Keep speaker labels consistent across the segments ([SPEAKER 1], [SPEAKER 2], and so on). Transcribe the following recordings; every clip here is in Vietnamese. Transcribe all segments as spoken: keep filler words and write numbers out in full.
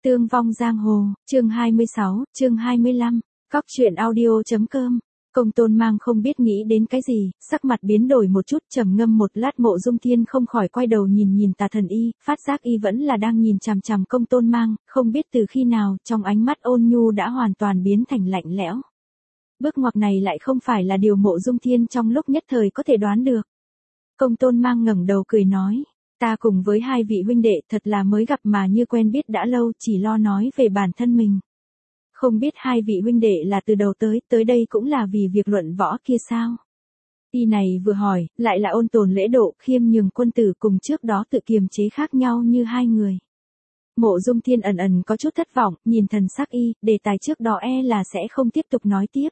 [SPEAKER 1] Tương vong giang hồ, chương hai mươi sáu, chương hai mươi lăm, cóc truyện audio.com. Công Tôn Mang không biết nghĩ đến cái gì, sắc mặt biến đổi một chút, trầm ngâm một lát. Mộ Dung Thiên không khỏi quay đầu nhìn nhìn Tà Thần Y, phát giác y vẫn là đang nhìn chằm chằm Công Tôn Mang, không biết từ khi nào, trong ánh mắt ôn nhu đã hoàn toàn biến thành lạnh lẽo. Bước ngoặt này lại không phải là điều Mộ Dung Thiên trong lúc nhất thời có thể đoán được. Công Tôn Mang ngẩng đầu cười nói, ta cùng với hai vị huynh đệ thật là mới gặp mà như quen biết đã lâu, chỉ lo nói về bản thân mình. Không biết hai vị huynh đệ là từ đầu tới, tới đây cũng là vì việc luận võ kia sao? Y này vừa hỏi, lại là ôn tồn lễ độ, khiêm nhường quân tử, cùng trước đó tự kiềm chế khác nhau như hai người. Mộ Dung Thiên ẩn ẩn có chút thất vọng, nhìn thần sắc y, đề tài trước đó e là sẽ không tiếp tục nói tiếp.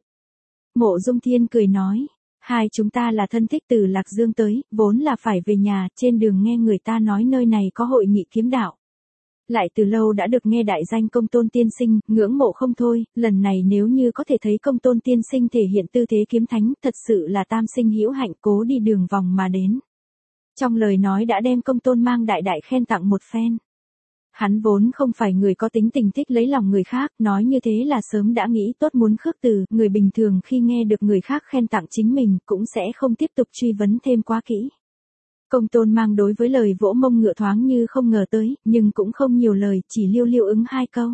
[SPEAKER 1] Mộ Dung Thiên cười nói, hai chúng ta là thân thích từ Lạc Dương tới, vốn là phải về nhà, trên đường nghe người ta nói nơi này có hội nghị kiếm đạo. Lại từ lâu đã được nghe đại danh Công Tôn tiên sinh, ngưỡng mộ không thôi, lần này nếu như có thể thấy Công Tôn tiên sinh thể hiện tư thế kiếm thánh, thật sự là tam sinh hữu hạnh, cố đi đường vòng mà đến. Trong lời nói đã đem Công Tôn Mang đại đại khen tặng một phen. Hắn vốn không phải người có tính tình thích lấy lòng người khác, nói như thế là sớm đã nghĩ tốt muốn khước từ, người bình thường khi nghe được người khác khen tặng chính mình, cũng sẽ không tiếp tục truy vấn thêm quá kỹ. Công Tôn Mang đối với lời vỗ mông ngựa thoáng như không ngờ tới, nhưng cũng không nhiều lời, chỉ liêu liêu ứng hai câu.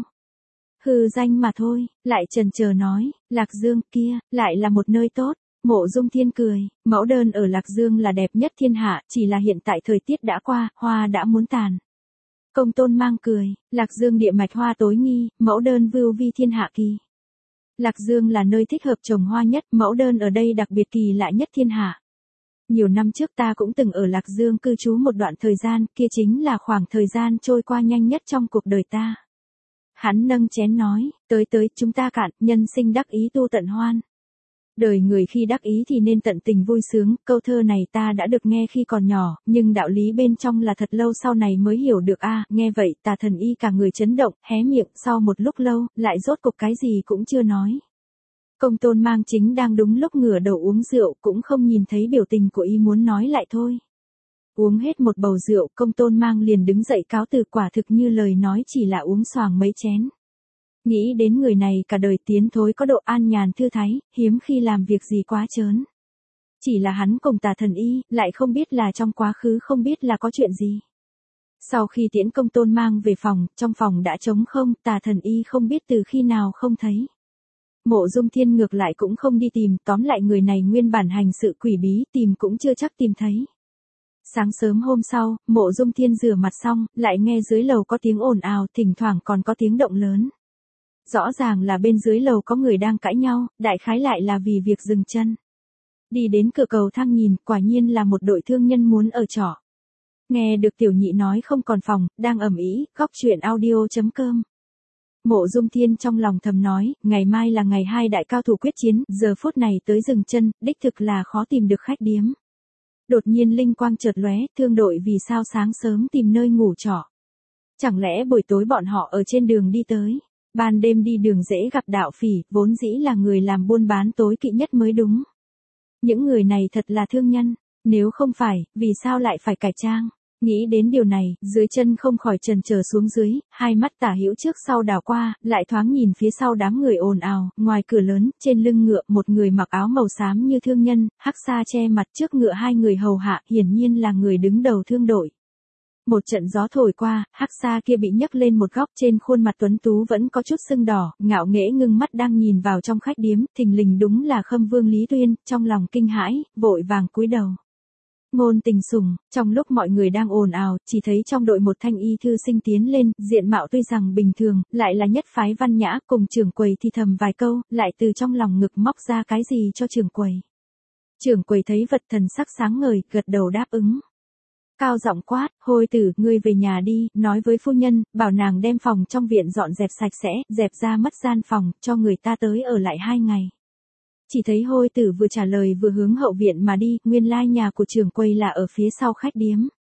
[SPEAKER 1] Hư danh mà thôi, lại chần chờ nói, Lạc Dương kia, lại là một nơi tốt. Mộ Dung Thiên cười, mẫu đơn ở Lạc Dương là đẹp nhất thiên hạ, chỉ là hiện tại thời tiết đã qua, hoa đã muốn tàn. Công Tôn Mang cười, Lạc Dương địa mạch hoa tối nghi, mẫu đơn vưu vi thiên hạ kỳ. Lạc Dương là nơi thích hợp trồng hoa nhất, mẫu đơn ở đây đặc biệt kỳ lạ nhất thiên hạ. Nhiều năm trước ta cũng từng ở Lạc Dương cư trú một đoạn thời gian, kia chính là khoảng thời gian trôi qua nhanh nhất trong cuộc đời ta. Hắn nâng chén nói, tới tới, chúng ta cạn, nhân sinh đắc ý tu tận hoan. Đời người khi đắc ý thì nên tận tình vui sướng, câu thơ này ta đã được nghe khi còn nhỏ, nhưng đạo lý bên trong là thật lâu sau này mới hiểu được a. À, nghe vậy Tà Thần Y cả người chấn động, hé miệng, sau một lúc lâu, lại rốt cục cái gì cũng chưa nói. Công Tôn Mang chính đang đúng lúc ngửa đầu uống rượu, cũng không nhìn thấy biểu tình của y muốn nói lại thôi. Uống hết một bầu rượu, Công Tôn Mang liền đứng dậy cáo từ, quả thực như lời nói chỉ là uống xoàng mấy chén. Nghĩ đến người này cả đời tiến thối có độ an nhàn thư thái, hiếm khi làm việc gì quá trớn. Chỉ là hắn cùng Tà Thần Y, lại không biết là trong quá khứ không biết là có chuyện gì. Sau khi tiễn Công Tôn Mang về phòng, trong phòng đã trống không, Tà Thần Y không biết từ khi nào không thấy. Mộ Dung Thiên ngược lại cũng không đi tìm, tóm lại người này nguyên bản hành sự quỷ bí, tìm cũng chưa chắc tìm thấy. Sáng sớm hôm sau, Mộ Dung Thiên rửa mặt xong, lại nghe dưới lầu có tiếng ồn ào, thỉnh thoảng còn có tiếng động lớn. Rõ ràng là bên dưới lầu có người đang cãi nhau, đại khái lại là vì việc dừng chân. Đi đến cửa cầu thang nhìn, quả nhiên là một đội thương nhân muốn ở trọ. Nghe được tiểu nhị nói không còn phòng, đang ầm ĩ, cóc truyện audio.com. Mộ Dung Thiên trong lòng thầm nói, ngày mai là ngày hai đại cao thủ quyết chiến, giờ phút này tới dừng chân, đích thực là khó tìm được khách điếm. Đột nhiên linh quang chợt lóe, thương đội vì sao sáng sớm tìm nơi ngủ trọ. Chẳng lẽ buổi tối bọn họ ở trên đường đi tới, ban đêm đi đường dễ gặp đạo phỉ, vốn dĩ là người làm buôn bán tối kỵ nhất mới đúng. Những người này thật là thương nhân, nếu không phải, vì sao lại phải cải trang? Nghĩ đến điều này, dưới chân không khỏi chần chờ xuống dưới, hai mắt tả hữu trước sau đảo qua, lại thoáng nhìn phía sau đám người ồn ào, ngoài cửa lớn, trên lưng ngựa một người mặc áo màu xám như thương nhân, hắc sa che mặt, trước ngựa hai người hầu hạ, hiển nhiên là người đứng đầu thương đội. Một trận gió thổi qua, hắc sa kia bị nhấc lên một góc, trên khuôn mặt tuấn tú vẫn có chút sưng đỏ, ngạo nghễ ngưng mắt đang nhìn vào trong khách điếm, thình lình đúng là Khâm Vương Lý Tuyên, trong lòng kinh hãi, vội vàng cúi đầu. Ngôn Tình Sủng, trong lúc mọi người đang ồn ào, chỉ thấy trong đội một thanh y thư sinh tiến lên, diện mạo tuy rằng bình thường, lại là nhất phái văn nhã, cùng trưởng quầy thì thầm vài câu, lại từ trong lòng ngực móc ra cái gì cho trưởng quầy. Trưởng quầy thấy vật thần sắc sáng ngời, gật đầu đáp ứng. Cao giọng quát, Hôi Tử, ngươi về nhà đi, nói với phu nhân, bảo nàng đem phòng trong viện dọn dẹp sạch sẽ, dẹp ra mất gian phòng, cho người ta tới ở lại hai ngày. Chỉ thấy Hôi Tử vừa trả lời vừa hướng hậu viện mà đi, nguyên lai nhà của trưởng quầy là ở phía sau khách điếm.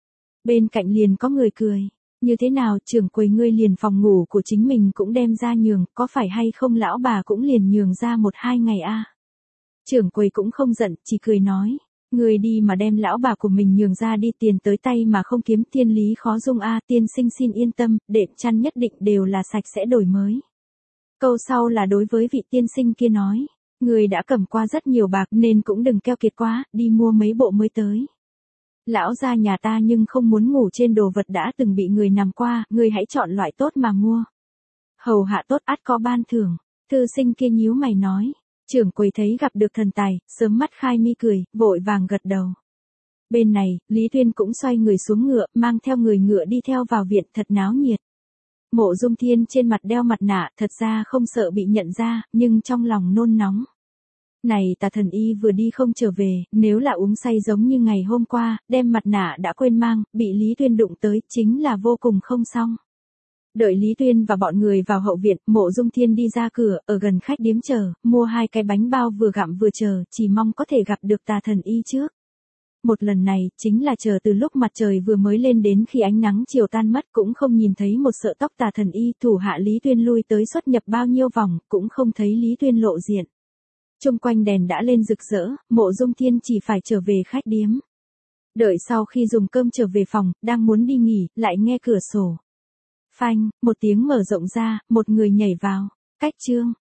[SPEAKER 1] Bên cạnh liền có người cười, như thế nào trưởng quầy ngươi liền phòng ngủ của chính mình cũng đem ra nhường, có phải hay không lão bà cũng liền nhường ra một hai ngày a? À? Trưởng quầy cũng không giận, chỉ cười nói, Người đi mà đem lão bà của mình nhường ra đi, tiền tới tay mà không kiếm, thiên lý khó dung a. Tiên sinh xin yên tâm, đệm chăn nhất định đều là sạch sẽ đổi mới. Câu sau là đối với vị tiên sinh kia nói, người đã cầm qua rất nhiều bạc nên cũng đừng keo kiệt quá, đi mua mấy bộ mới tới. Lão gia nhà ta nhưng không muốn ngủ trên đồ vật đã từng bị người nằm qua, người hãy chọn loại tốt mà mua. Hầu hạ tốt ắt có ban thưởng. Thư sinh kia nhíu mày nói, trưởng quầy thấy gặp được thần tài, sớm mắt khai mi cười, vội vàng gật đầu. Bên này, Lý Tuyên cũng xoay người xuống ngựa, mang theo người ngựa đi theo vào viện, thật náo nhiệt. Mộ Dung Thiên trên mặt đeo mặt nạ, thật ra không sợ bị nhận ra, nhưng trong lòng nôn nóng. Này Tà Thần Y vừa đi không trở về, nếu là uống say giống như ngày hôm qua, đem mặt nạ đã quên mang, bị Lý Tuyên đụng tới, chính là vô cùng không xong. Đợi Lý Tuyên và bọn người vào hậu viện, Mộ Dung Thiên đi ra cửa, ở gần khách điếm chờ, mua hai cái bánh bao vừa gặm vừa chờ, chỉ mong có thể gặp được Tà Thần Y trước. Một lần này, chính là chờ từ lúc mặt trời vừa mới lên đến khi ánh nắng chiều tan mất, cũng không nhìn thấy một sợi tóc Tà Thần Y. Thủ hạ Lý Tuyên lui tới xuất nhập bao nhiêu vòng, cũng không thấy Lý Tuyên lộ diện. Chung quanh đèn đã lên rực rỡ, Mộ Dung Thiên chỉ phải trở về khách điếm. Đợi sau khi dùng cơm trở về phòng, đang muốn đi nghỉ, lại nghe cửa sổ phanh, một tiếng mở rộng ra, một người nhảy vào. Cách chương